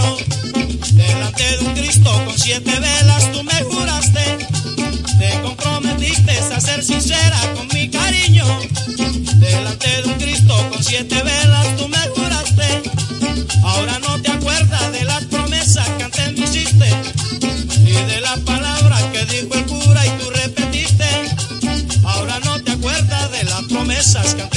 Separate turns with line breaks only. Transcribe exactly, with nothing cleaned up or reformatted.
cariño. Delante de un Cristo con siete velas tú me juraste. Te comprometiste a ser sincera con mi cariño. Delante de un Cristo con siete velas tú me juraste. Ahora no te acuerdas de las promesas que antes me hiciste, ni de las palabras que dijo el cura y tú repetiste. Ahora no te acuerdas de las promesas que antes